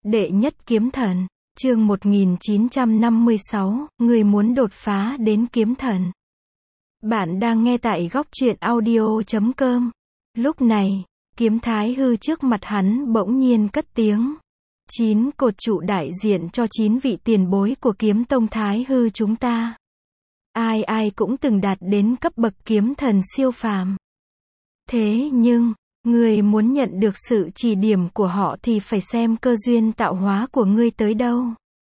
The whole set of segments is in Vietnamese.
Đệ nhất kiếm thần, chương 1956, người muốn đột phá đến kiếm thần. Bạn đang nghe tại góc truyện audio.com. Lúc này, kiếm Thái Hư trước mặt hắn bỗng nhiên cất tiếng. 9 cột trụ đại diện cho 9 vị tiền bối của kiếm tông Thái Hư chúng ta. Ai ai cũng từng đạt đến cấp bậc kiếm thần siêu phàm. Thế nhưng, người muốn nhận được sự chỉ điểm của họ thì phải xem cơ duyên tạo hóa của ngươi tới đâu.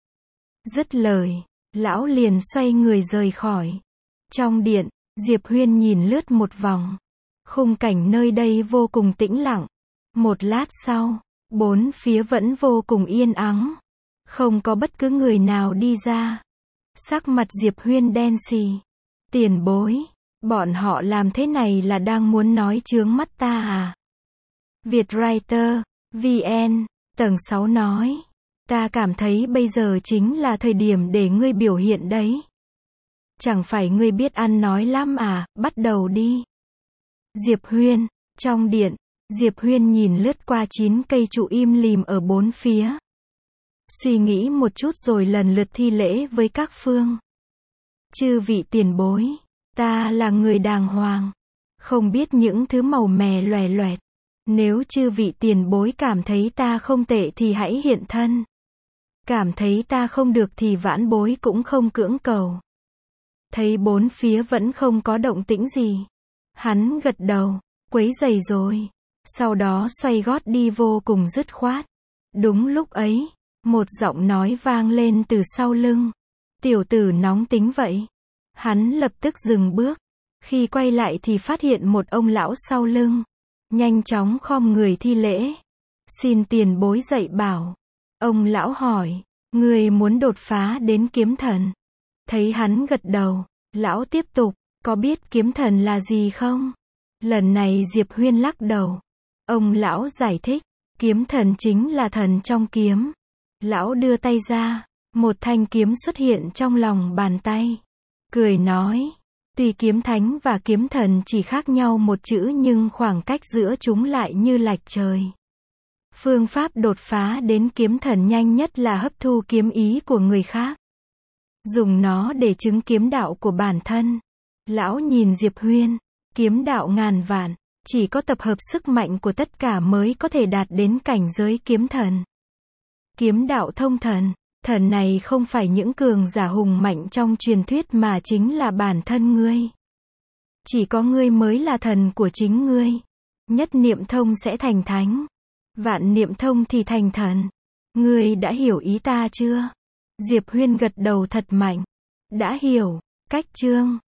Dứt lời, lão liền xoay người rời khỏi. Trong điện, Diệp Huyên nhìn lướt một vòng. Khung cảnh nơi đây vô cùng tĩnh lặng. Một lát sau, bốn phía vẫn vô cùng yên ắng. Không có bất cứ người nào đi ra. Sắc mặt Diệp Huyên đen xì. Tiền bối, bọn họ làm thế này là đang muốn nói chướng mắt ta à? Vietwriter, VN, tầng 6 nói. Ta cảm thấy bây giờ chính là thời điểm để ngươi biểu hiện đấy. Chẳng phải ngươi biết ăn nói lắm à, bắt đầu đi. Diệp Huyên, trong điện, Diệp Huyên nhìn lướt qua 9 cây trụ im lìm ở bốn phía. Suy nghĩ một chút rồi lần lượt thi lễ với các phương. Chư vị tiền bối, ta là người đàng hoàng, không biết những thứ màu mè loè loẹt. Nếu chư vị tiền bối cảm thấy ta không tệ thì hãy hiện thân. Cảm thấy ta không được thì vãn bối cũng không cưỡng cầu. Thấy bốn phía vẫn không có động tĩnh gì. Hắn gật đầu, quấy rầy rồi. Sau đó xoay gót đi vô cùng dứt khoát. Đúng lúc ấy, một giọng nói vang lên từ sau lưng. Tiểu tử nóng tính vậy. Hắn lập tức dừng bước. Khi quay lại thì phát hiện một ông lão sau lưng. Nhanh chóng khom người thi lễ. Xin tiền bối dạy bảo. Ông lão hỏi, người muốn đột phá đến kiếm thần. Thấy hắn gật đầu, lão tiếp tục, có biết kiếm thần là gì không? Lần này Diệp Huyên lắc đầu. Ông lão giải thích, kiếm thần chính là thần trong kiếm. Lão đưa tay ra, một thanh kiếm xuất hiện trong lòng bàn tay. Cười nói, tuy kiếm thánh và kiếm thần chỉ khác nhau một chữ nhưng khoảng cách giữa chúng lại như lệch trời. Phương pháp đột phá đến kiếm thần nhanh nhất là hấp thu kiếm ý của người khác. Dùng nó để chứng kiếm đạo của bản thân. Lão nhìn Diệp Huyên, kiếm đạo ngàn vạn, chỉ có tập hợp sức mạnh của tất cả mới có thể đạt đến cảnh giới kiếm thần. Kiếm đạo thông thần, thần này không phải những cường giả hùng mạnh trong truyền thuyết mà chính là bản thân ngươi. Chỉ có ngươi mới là thần của chính ngươi. Nhất niệm thông sẽ thành thánh. Vạn niệm thông thì thành thần. Ngươi đã hiểu ý ta chưa? Diệp Huyên gật đầu thật mạnh. Đã hiểu. Cách chương